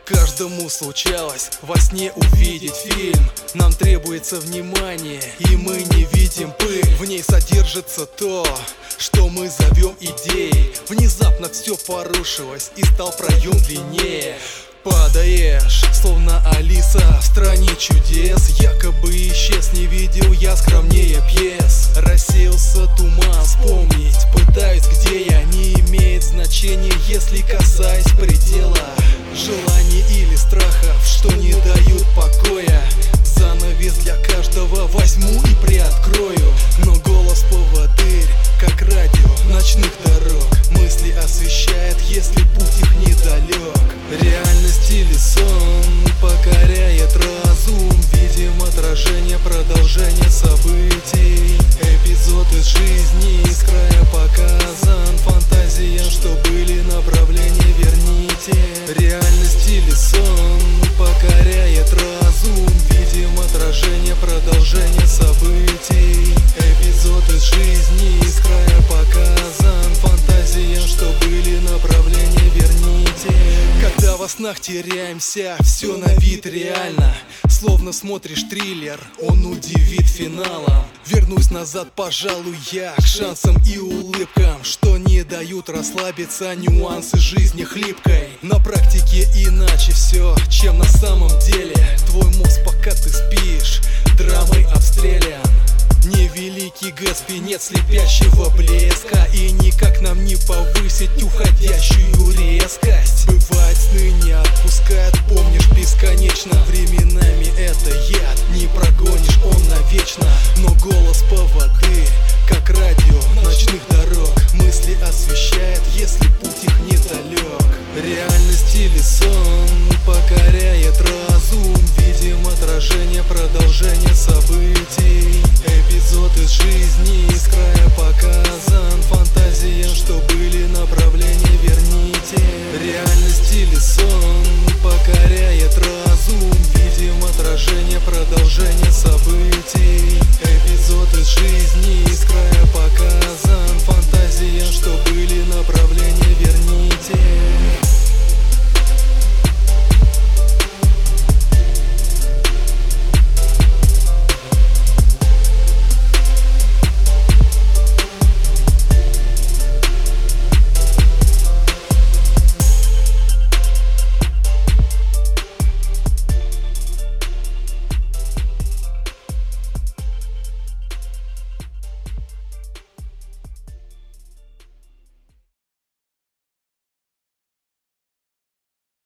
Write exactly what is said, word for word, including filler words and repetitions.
Каждому случалось во сне увидеть фильм. Нам требуется внимание, и мы не видим пыль. В ней содержится то, что мы зовем идеей. Внезапно все порушилось, и стал проем длиннее. Падаешь, словно Алиса в стране чудес. Якобы исчез, не видел я скромнее пьес. Рассеялся туман, вспомнить пытаюсь, где я. Не имеет значения, если касаюсь предела желаний или страхов, что не дают покоя. Занавес для каждого возьму и приоткрою. Но голос поводырь, как радио ночных дорог. Мысли освещает, если путь их недалек. Реальность или сон покоряет разум. Видим отражение, продолжение событий. Эпизод из жизни с края показан. Фантазия, что были, направление верните. Реальность или сон покоряет разум. Видим отражение, продолжение событий. Эпизод из жизни с края показан. Фантазия, что были, направление верните. Когда во снах теряемся, все на вид реально. Словно смотришь триллер, он удивит финалом. Вернусь назад, пожалуй, я к шансам и улыбкам, что не дают расслабиться нюансы жизни хлипкой. На практике иначе все, чем на самом деле. Твой мозг, пока ты спишь, драмой обстрелян. Невеликий Гэтсби, нет слепящего блеска. И никак нам не повысить уходящую резкость. Бывает, сны не отпускают, помнишь бесконечно. Временами это яд, не прогонишь, он навечно. Но голос поводырь, как радио ночных дорог. Мысли освещает, если путь их недалек. Реальность или сон покоряет разум. Видим отражение, продолжение событий. Эпизод из жизни с края показан. Фантазия, что были, направление верните. Реальность или сон покоряет разум. Видим отражение, продолжение